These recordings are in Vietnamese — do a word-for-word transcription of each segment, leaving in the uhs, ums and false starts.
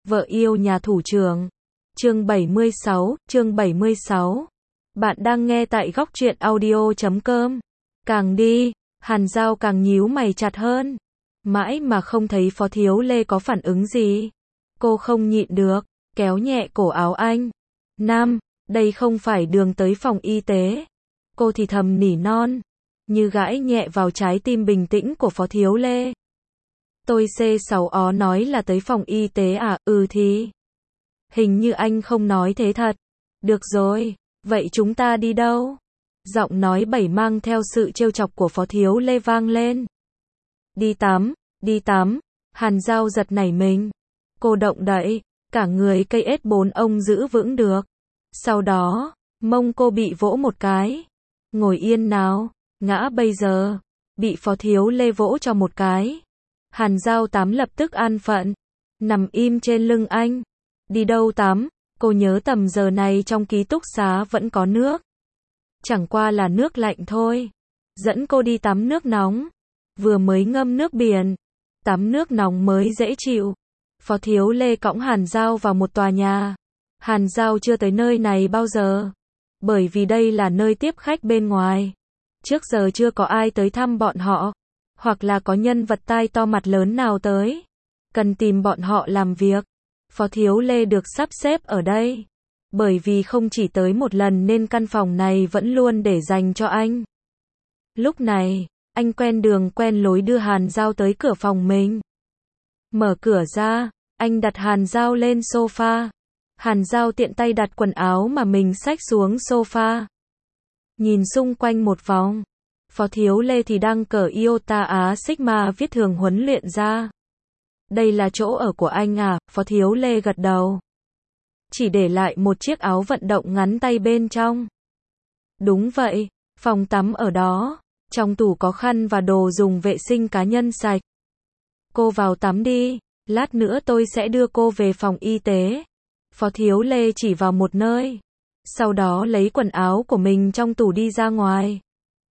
Vợ yêu nhà thủ trưởng. Chương bảy mươi sáu, chương bảy mươi sáu. Bạn đang nghe tại góc truyện audio chấm com. Càng đi, Hàn Dao càng nhíu mày chặt hơn. Mãi mà không thấy Phó Thiếu Lê có phản ứng gì. Cô không nhịn được, kéo nhẹ cổ áo anh. Nam, đây không phải đường tới phòng y tế. Cô thì thầm nỉ non, như gãi nhẹ vào trái tim bình tĩnh của Phó Thiếu Lê. Tôi xê sáu ó nói là tới phòng y tế à, ừ thì. Hình như anh không nói thế thật. Được rồi, vậy chúng ta đi đâu? Giọng nói bảy mang theo sự trêu chọc của Phó Thiếu Lê vang lên. Đi tắm, đi tắm. Hàn Dao giật nảy mình. Cô động đậy, cả người cây ét bốn ông giữ vững được. Sau đó, mông cô bị vỗ một cái. Ngồi yên nào, ngã bây giờ. Bị Phó Thiếu Lê vỗ cho một cái. Hàn Dao tắm lập tức an phận. Nằm im trên lưng anh. Đi đâu tắm? Cô nhớ tầm giờ này trong ký túc xá vẫn có nước. Chẳng qua là nước lạnh thôi. Dẫn cô đi tắm nước nóng. Vừa mới ngâm nước biển. Tắm nước nóng mới dễ chịu. Phó Thiếu Lê cõng Hàn Dao vào một tòa nhà. Hàn Dao chưa tới nơi này bao giờ. Bởi vì đây là nơi tiếp khách bên ngoài. Trước giờ chưa có ai tới thăm bọn họ. Hoặc là có nhân vật tai to mặt lớn nào tới. Cần tìm bọn họ làm việc. Phó Thiếu Lê được sắp xếp ở đây. Bởi vì không chỉ tới một lần nên căn phòng này vẫn luôn để dành cho anh. Lúc này, anh quen đường quen lối đưa Hàn Dao tới cửa phòng mình. Mở cửa ra, anh đặt Hàn Dao lên sofa. Hàn Dao tiện tay đặt quần áo mà mình xách xuống sofa. Nhìn xung quanh một vòng. Phó Thiếu Lê thì đang cởi Iota Á Sigma viết thường huấn luyện ra. Đây là chỗ ở của anh à? Phó Thiếu Lê gật đầu. Chỉ để lại một chiếc áo vận động ngắn tay bên trong. Đúng vậy, phòng tắm ở đó. Trong tủ có khăn và đồ dùng vệ sinh cá nhân sạch. Cô vào tắm đi, lát nữa tôi sẽ đưa cô về phòng y tế. Phó Thiếu Lê chỉ vào một nơi. Sau đó lấy quần áo của mình trong tủ đi ra ngoài.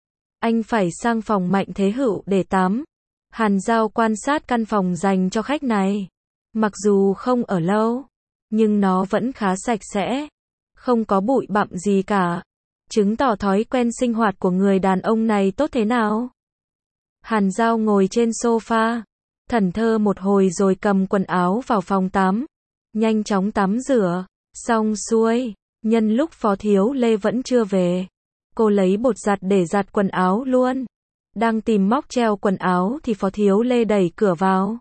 Anh phải sang phòng Mạnh Thế Hữu để tắm. Hàn Dao quan sát căn phòng dành cho khách này. Mặc dù không ở lâu, nhưng nó vẫn khá sạch sẽ. Không có bụi bặm gì cả. Chứng tỏ thói quen sinh hoạt của người đàn ông này tốt thế nào. Hàn Dao ngồi trên sofa, thẫn thờ một hồi rồi cầm quần áo vào phòng tắm. Nhanh chóng tắm rửa, xong xuôi. Nhân lúc Phó Thiếu Lê vẫn chưa về, cô lấy bột giặt để giặt quần áo luôn. Đang tìm móc treo quần áo thì Phó Thiếu Lê đẩy cửa vào.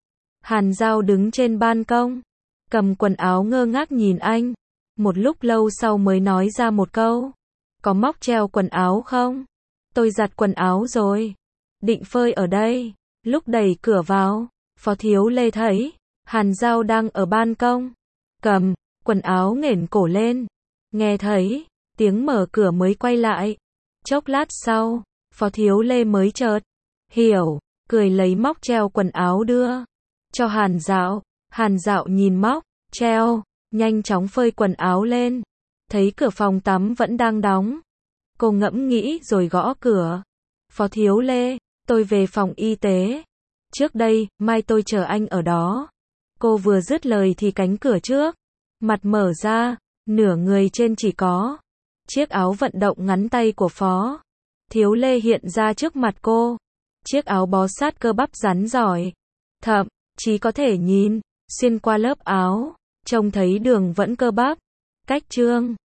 Hàn Dao đứng trên ban công, cầm quần áo ngơ ngác nhìn anh. Một lúc lâu sau mới nói ra một câu. Có móc treo quần áo không? Tôi giặt quần áo rồi. Định phơi ở đây. Lúc đẩy cửa vào, Phó Thiếu Lê thấy Hàn Dao đang ở ban công, cầm quần áo nghển cổ lên. Nghe thấy tiếng mở cửa mới quay lại. Chốc lát sau, Phó Thiếu Lê mới chợt hiểu, cười lấy móc treo quần áo đưa cho Hàn Dao. Hàn Dao nhìn móc treo, nhanh chóng phơi quần áo lên. Thấy cửa phòng tắm vẫn đang đóng. Cô ngẫm nghĩ rồi gõ cửa. Phó Thiếu Lê, tôi về phòng y tế. Trước đây, mai tôi chờ anh ở đó. Cô vừa dứt lời thì cánh cửa trước mặt mở ra, nửa người trên chỉ có chiếc áo vận động ngắn tay của Phó Thiếu Lê hiện ra trước mặt cô. Chiếc áo bó sát cơ bắp rắn giỏi. Thậm chí có thể nhìn xuyên qua lớp áo, trông thấy đường vẫn cơ bắp. Cách chương